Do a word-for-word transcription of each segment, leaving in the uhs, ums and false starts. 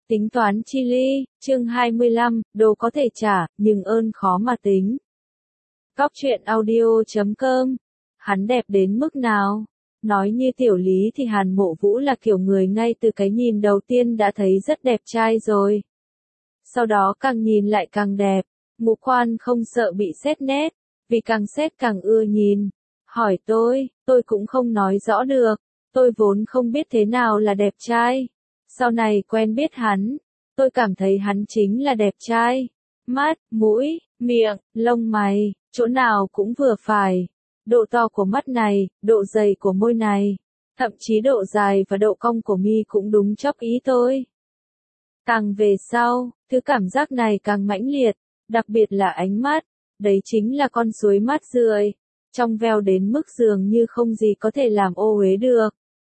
Tính toán chi ly, chương hai mươi lăm, đồ có thể trả, nhưng ơn khó mà tính. Cóc truyện audio chấm com. Hắn đẹp đến mức nào? Nói như tiểu lý thì Hàn Mộ Vũ là kiểu người ngay từ cái nhìn đầu tiên đã thấy rất đẹp trai rồi. Sau đó càng nhìn lại càng đẹp, ngũ quan không sợ bị xét nét, vì càng xét càng ưa nhìn. Hỏi tôi, tôi cũng không nói rõ được, tôi vốn không biết thế nào là đẹp trai. Sau này quen biết hắn, tôi cảm thấy hắn chính là đẹp trai. Mắt, mũi, miệng, lông mày, chỗ nào cũng vừa phải. Độ to của mắt này, độ dày của môi này, thậm chí độ dài và độ cong của mi cũng đúng chóp ý tôi. Càng về sau, thứ cảm giác này càng mãnh liệt, đặc biệt là ánh mắt, đấy chính là con suối mát rượi, trong veo đến mức dường như không gì có thể làm ô uế được.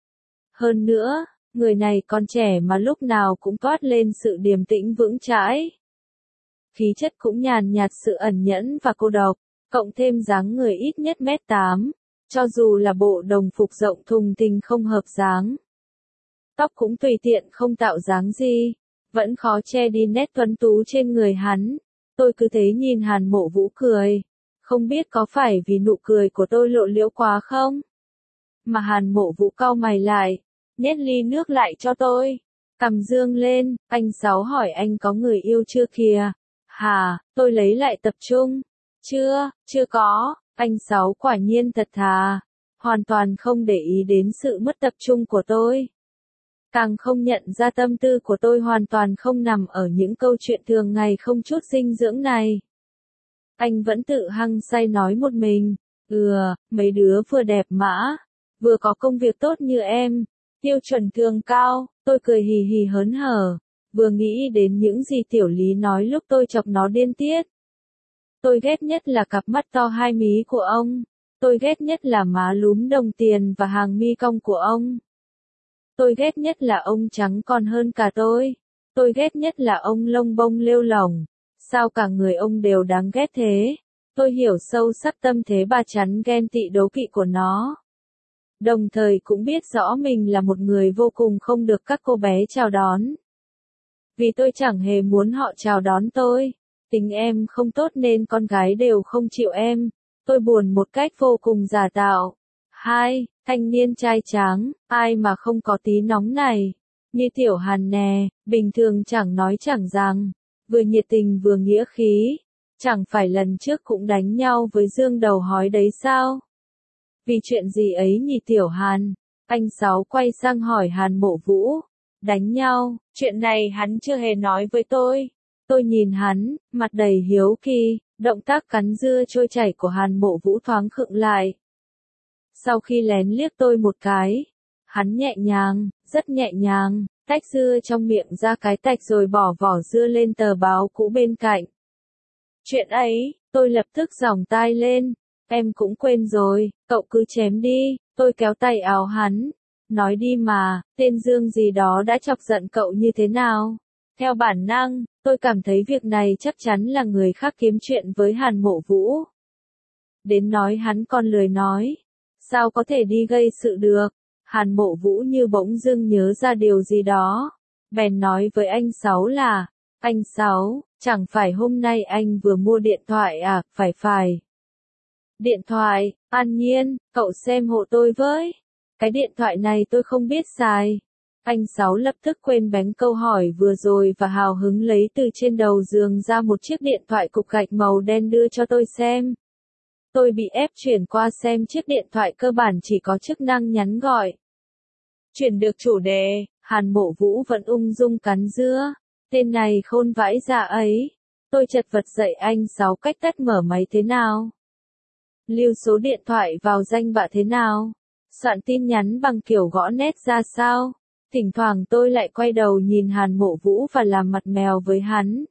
Hơn nữa, người này còn trẻ mà lúc nào cũng toát lên sự điềm tĩnh vững chãi. Khí chất cũng nhàn nhạt sự ẩn nhẫn và cô độc, cộng thêm dáng người ít nhất mét tám, cho dù là bộ đồng phục rộng thùng thình không hợp dáng. Tóc cũng tùy tiện không tạo dáng gì, vẫn khó che đi nét tuấn tú trên người hắn. Tôi cứ thế nhìn Hàn Mộ Vũ cười, không biết có phải vì nụ cười của tôi lộ liễu quá không? Mà Hàn Mộ Vũ cau mày lại, nhét ly nước lại cho tôi, cầm dương lên, anh Sáu hỏi anh có người yêu chưa kìa? Hà, tôi lấy lại tập trung. Chưa, chưa có, anh Sáu quả nhiên thật thà, hoàn toàn không để ý đến sự mất tập trung của tôi. Càng không nhận ra tâm tư của tôi hoàn toàn không nằm ở những câu chuyện thường ngày không chút dinh dưỡng này. Anh vẫn tự hăng say nói một mình, ừ, mấy đứa vừa đẹp mã, vừa có công việc tốt như em, tiêu chuẩn thường cao. Tôi cười hì hì hớn hở, vừa nghĩ đến những gì tiểu lý nói lúc tôi chọc nó điên tiết. Tôi ghét nhất là cặp mắt to hai mí của ông, tôi ghét nhất là má lúm đồng tiền và hàng mi cong của ông. Tôi ghét nhất là ông trắng còn hơn cả tôi, tôi ghét nhất là ông lông bông lêu lỏng, sao cả người ông đều đáng ghét thế. Tôi hiểu sâu sắc tâm thế bà chắn ghen tị đố kỵ của nó. Đồng thời cũng biết rõ mình là một người vô cùng không được các cô bé chào đón. Vì tôi chẳng hề muốn họ chào đón tôi. Tính em không tốt nên con gái đều không chịu em. Tôi buồn một cách vô cùng giả tạo. Hai, thanh niên trai tráng, ai mà không có tí nóng này. Như tiểu Hàn nè, bình thường chẳng nói chẳng rằng, vừa nhiệt tình vừa nghĩa khí. Chẳng phải lần trước cũng đánh nhau với Dương đầu hói đấy sao? Vì chuyện gì ấy nhỉ tiểu Hàn? Anh Sáu quay sang hỏi Hàn Mộ Vũ. Đánh nhau, chuyện này hắn chưa hề nói với tôi. Tôi nhìn hắn, mặt đầy hiếu kỳ, động tác cắn dưa trôi chảy của Hàn Mộ Vũ thoáng khựng lại. Sau khi lén liếc tôi một cái, hắn nhẹ nhàng, rất nhẹ nhàng, tách dưa trong miệng ra cái tạch rồi bỏ vỏ dưa lên tờ báo cũ bên cạnh. Chuyện ấy, tôi lập tức giỏng tai lên, em cũng quên rồi, cậu cứ chém đi. Tôi kéo tay áo hắn, nói đi mà, tên Dương gì đó đã chọc giận cậu như thế nào? Theo bản năng, tôi cảm thấy việc này chắc chắn là người khác kiếm chuyện với Hàn Mộ Vũ. Đến nói hắn còn lười nói, sao có thể đi gây sự được? Hàn Mộ Vũ như bỗng dưng nhớ ra điều gì đó, bèn nói với anh Sáu là, anh Sáu, chẳng phải hôm nay anh vừa mua điện thoại à? Phải phải. Điện thoại, An Nhiên, cậu xem hộ tôi với. Cái điện thoại này tôi không biết xài. Anh Sáu lập tức quên bén câu hỏi vừa rồi và hào hứng lấy từ trên đầu giường ra một chiếc điện thoại cục gạch màu đen đưa cho tôi xem. Tôi bị ép chuyển qua xem chiếc điện thoại cơ bản chỉ có chức năng nhắn gọi. Chuyển được chủ đề, Hàn Mộ Vũ vẫn ung dung cắn dưa. Tên này khôn vãi dạ ấy. Tôi chật vật dạy anh Sáu cách tắt mở máy thế nào. Lưu số điện thoại vào danh bạ thế nào. Soạn tin nhắn bằng kiểu gõ nét ra sao. Thỉnh thoảng tôi lại quay đầu nhìn Hàn Mộ Vũ và làm mặt mèo với hắn.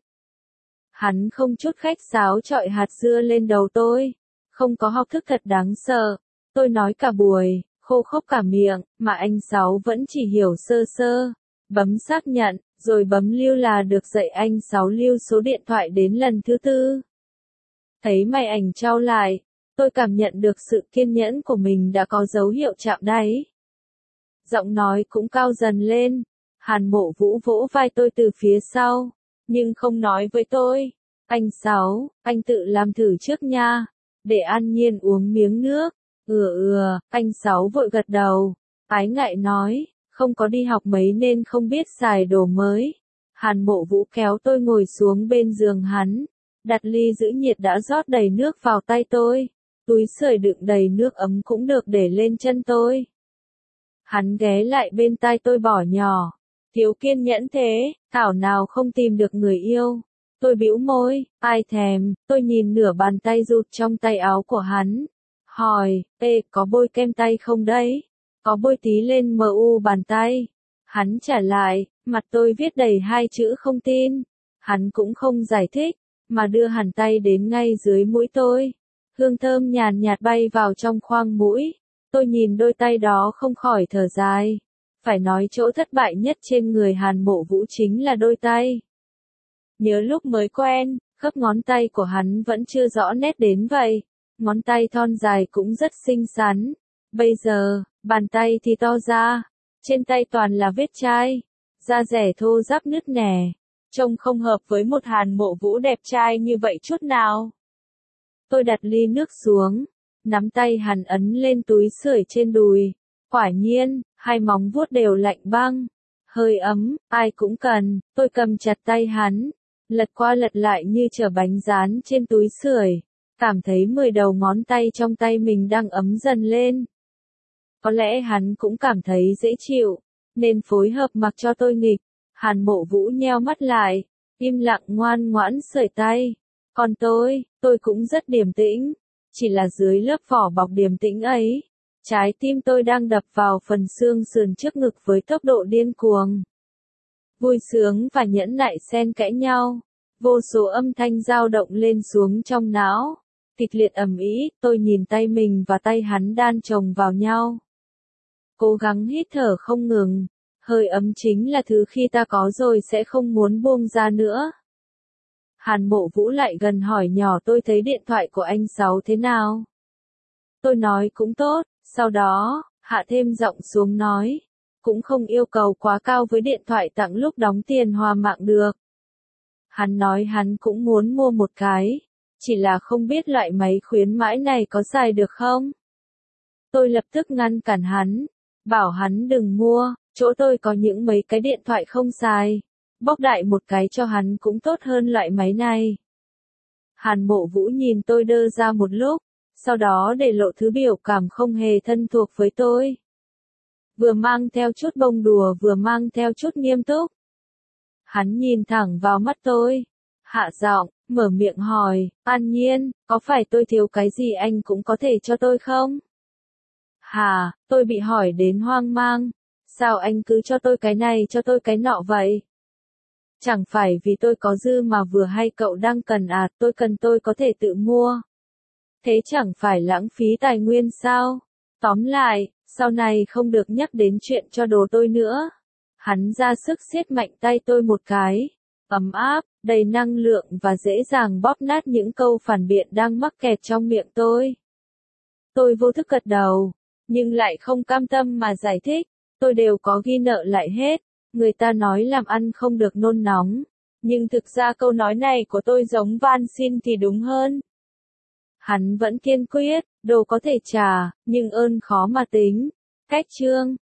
Hắn không chút khách sáo chọi hạt dưa lên đầu tôi. Không có học thức thật đáng sợ. Tôi nói cả buổi, khô khốc cả miệng, mà anh Sáu vẫn chỉ hiểu sơ sơ. Bấm xác nhận, rồi bấm lưu là được dạy anh Sáu lưu số điện thoại đến lần thứ tư. Thấy mày ảnh trao lại, tôi cảm nhận được sự kiên nhẫn của mình đã có dấu hiệu chạm đáy. Giọng nói cũng cao dần lên. Hàn Mộ Vũ vỗ vai tôi từ phía sau, nhưng không nói với tôi. Anh Sáu, anh tự làm thử trước nha. Để An Nhiên uống miếng nước. Ừ ừ, anh Sáu vội gật đầu. Ái ngại nói, không có đi học mấy nên không biết xài đồ mới. Hàn Mộ Vũ kéo tôi ngồi xuống bên giường hắn. Đặt ly giữ nhiệt đã rót đầy nước vào tay tôi. Túi sưởi đựng đầy nước ấm cũng được để lên chân tôi. Hắn ghé lại bên tai tôi bỏ nhỏ. Thiếu kiên nhẫn thế, thảo nào không tìm được người yêu. Tôi bĩu môi, ai thèm, tôi nhìn nửa bàn tay rụt trong tay áo của hắn. Hỏi, ê, có bôi kem tay không đấy? Có bôi tí lên mờ u bàn tay. Hắn trả lại, mặt tôi viết đầy hai chữ không tin. Hắn cũng không giải thích, mà đưa hẳn tay đến ngay dưới mũi tôi. Hương thơm nhàn nhạt bay vào trong khoang mũi. Tôi nhìn đôi tay đó không khỏi thở dài. Phải nói chỗ thất bại nhất trên người Hàn Mộ Vũ chính là đôi tay. Nhớ lúc mới quen, khớp ngón tay của hắn vẫn chưa rõ nét đến vậy. Ngón tay thon dài cũng rất xinh xắn. Bây giờ, bàn tay thì to ra. Trên tay toàn là vết chai. Da rẻ thô ráp nứt nẻ. Trông không hợp với một Hàn Mộ Vũ đẹp trai như vậy chút nào. Tôi đặt ly nước xuống. Nắm tay hắn ấn lên túi sưởi trên đùi. Quả nhiên, hai móng vuốt đều lạnh băng. Hơi ấm, ai cũng cần. Tôi cầm chặt tay hắn. Lật qua lật lại như chở bánh rán trên túi sưởi. Cảm thấy mười đầu ngón tay trong tay mình đang ấm dần lên. Có lẽ hắn cũng cảm thấy dễ chịu, nên phối hợp mặc cho tôi nghịch. Hàn Mộ Vũ nheo mắt lại, im lặng ngoan ngoãn sưởi tay. Còn tôi, tôi cũng rất điềm tĩnh. Chỉ là dưới lớp vỏ bọc điềm tĩnh ấy, trái tim tôi đang đập vào phần xương sườn trước ngực với tốc độ điên cuồng. Vui sướng và nhẫn nại xen kẽ nhau, vô số âm thanh dao động lên xuống trong não. Kịch liệt ầm ĩ, tôi nhìn tay mình và tay hắn đan chồng vào nhau. Cố gắng hít thở không ngừng, hơi ấm chính là thứ khi ta có rồi sẽ không muốn buông ra nữa. Hàn Mộ Vũ lại gần hỏi nhỏ tôi thấy điện thoại của anh Sáu thế nào. Tôi nói cũng tốt, sau đó, hạ thêm giọng xuống nói, cũng không yêu cầu quá cao với điện thoại tặng lúc đóng tiền hòa mạng được. Hắn nói hắn cũng muốn mua một cái, chỉ là không biết loại máy khuyến mãi này có xài được không. Tôi lập tức ngăn cản hắn, bảo hắn đừng mua, chỗ tôi có những mấy cái điện thoại không xài. Bóc đại một cái cho hắn cũng tốt hơn loại máy này. Hàn Mộ Vũ nhìn tôi đơ ra một lúc, sau đó để lộ thứ biểu cảm không hề thân thuộc với tôi. Vừa mang theo chút bông đùa vừa mang theo chút nghiêm túc. Hắn nhìn thẳng vào mắt tôi, hạ giọng, mở miệng hỏi, An Nhiên, có phải tôi thiếu cái gì anh cũng có thể cho tôi không? Hà, tôi bị hỏi đến hoang mang, sao anh cứ cho tôi cái này cho tôi cái nọ vậy? Chẳng phải vì tôi có dư mà vừa hay cậu đang cần à, tôi cần tôi có thể tự mua. Thế chẳng phải lãng phí tài nguyên sao? Tóm lại, sau này không được nhắc đến chuyện cho đồ tôi nữa. Hắn ra sức siết mạnh tay tôi một cái, ấm áp, đầy năng lượng và dễ dàng bóp nát những câu phản biện đang mắc kẹt trong miệng tôi. Tôi vô thức gật đầu, nhưng lại không cam tâm mà giải thích, tôi đều có ghi nợ lại hết. Người ta nói làm ăn không được nôn nóng, nhưng thực ra câu nói này của tôi giống van xin thì đúng hơn. Hắn vẫn kiên quyết, đồ có thể trả, nhưng ơn khó mà tính. Cách chương